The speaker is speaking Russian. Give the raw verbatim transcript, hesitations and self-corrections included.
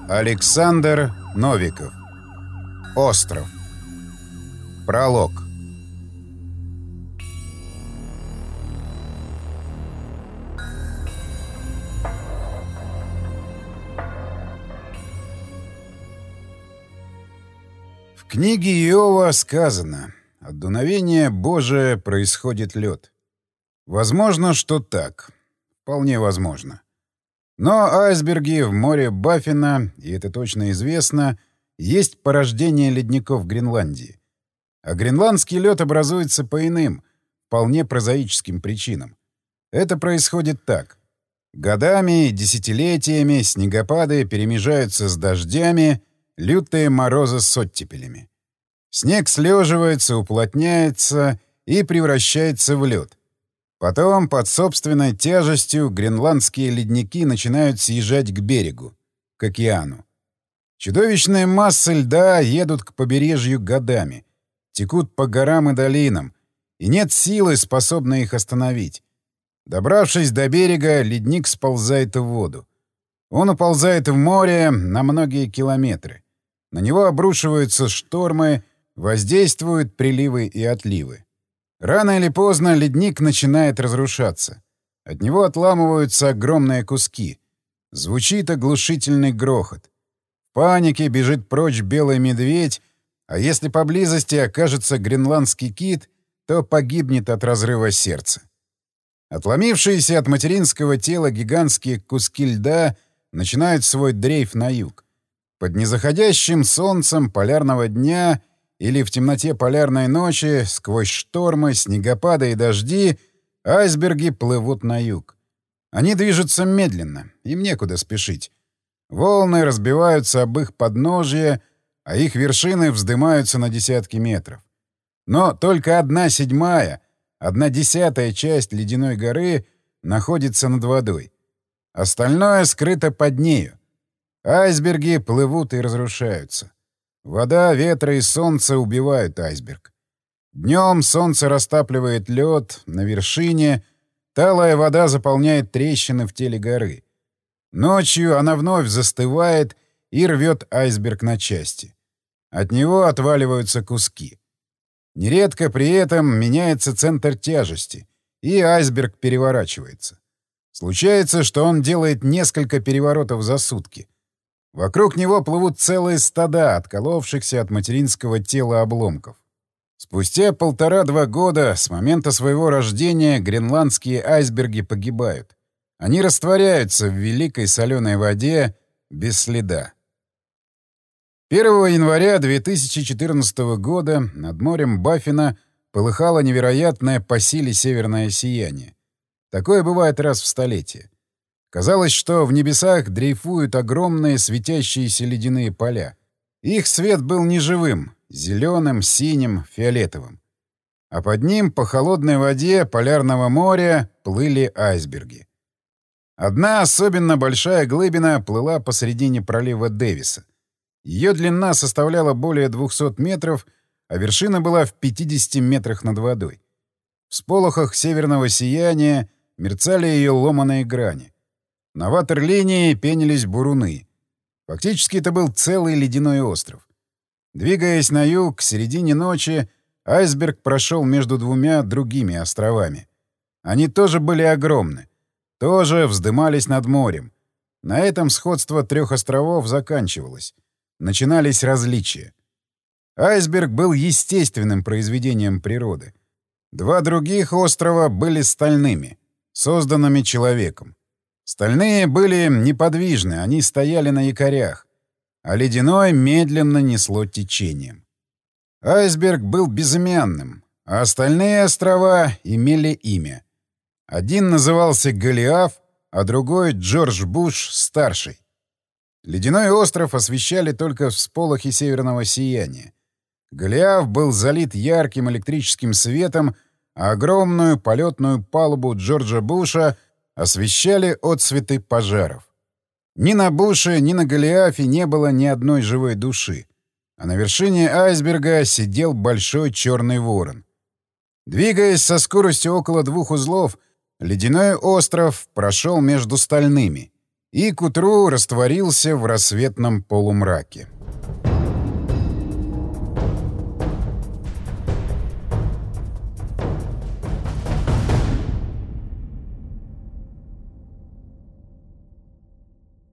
Александр Новиков. Остров. Пролог. В книге Иова сказано: «От дуновения Божия происходит лед». Возможно, что так. Вполне возможно. Но айсберги в море Баффина, и это точно известно, есть порождение ледников Гренландии. А гренландский лед образуется по иным, вполне прозаическим причинам. Это происходит так. Годами и десятилетиями снегопады перемежаются с дождями, лютые морозы с оттепелями. Снег слеживается, уплотняется и превращается в лед. Потом под собственной тяжестью гренландские ледники начинают съезжать к берегу, к океану. Чудовищные массы льда едут к побережью годами, текут по горам и долинам, и нет силы, способной их остановить. Добравшись до берега, ледник сползает в воду. Он уползает в море на многие километры. На него обрушиваются штормы, воздействуют приливы и отливы. Рано или поздно ледник начинает разрушаться. От него отламываются огромные куски. Звучит оглушительный грохот. В панике бежит прочь белый медведь, а если поблизости окажется гренландский кит, то погибнет от разрыва сердца. Отломившиеся от материнского тела гигантские куски льда начинают свой дрейф на юг. Под незаходящим солнцем полярного дня или в темноте полярной ночи, сквозь штормы, снегопады и дожди, айсберги плывут на юг. Они движутся медленно, им некуда спешить. Волны разбиваются об их подножье, а их вершины вздымаются на десятки метров. Но только одна седьмая, одна десятая часть ледяной горы находится над водой. Остальное скрыто под нею. Айсберги плывут и разрушаются. Вода, ветры и солнце убивают айсберг. Днем солнце растапливает лед на вершине, талая вода заполняет трещины в теле горы. Ночью она вновь застывает и рвет айсберг на части. От него отваливаются куски. Нередко при этом меняется центр тяжести, и айсберг переворачивается. Случается, что он делает несколько переворотов за сутки. Вокруг него плывут целые стада отколовшихся от материнского тела обломков. Спустя полтора-два года с момента своего рождения гренландские айсберги погибают. Они растворяются в великой соленой воде без следа. первого января две тысячи четырнадцатого года над морем Баффина полыхало невероятное по силе северное сияние. Такое бывает раз в столетие. Казалось, что в небесах дрейфуют огромные светящиеся ледяные поля. Их свет был неживым — зеленым, синим, фиолетовым. А под ним по холодной воде полярного моря плыли айсберги. Одна особенно большая глыбина плыла посредине пролива Дэвиса. Ее длина составляла более двухсот метров, а вершина была в пятидесяти метрах над водой. В сполохах северного сияния мерцали ее ломаные грани. На ватерлинии пенились буруны. Фактически это был целый ледяной остров. Двигаясь на юг, к середине ночи айсберг прошел между двумя другими островами. Они тоже были огромны, тоже вздымались над морем. На этом сходство трех островов заканчивалось. Начинались различия. Айсберг был естественным произведением природы. Два других острова были стальными, созданными человеком. Стальные были неподвижны, они стояли на якорях, а ледяной медленно несло течением. Айсберг был безымянным, а остальные острова имели имя. Один назывался Голиаф, а другой — Джордж Буш-старший. Ледяной остров освещали только всполохи северного сияния. Голиаф был залит ярким электрическим светом, а огромную полетную палубу Джорджа Буша освещали отсветы пожаров. Ни на Буше, ни на Голиафе не было ни одной живой души, а на вершине айсберга сидел большой черный ворон. Двигаясь со скоростью около двух узлов, ледяной остров прошел между стальными. и к утру растворился в рассветном полумраке.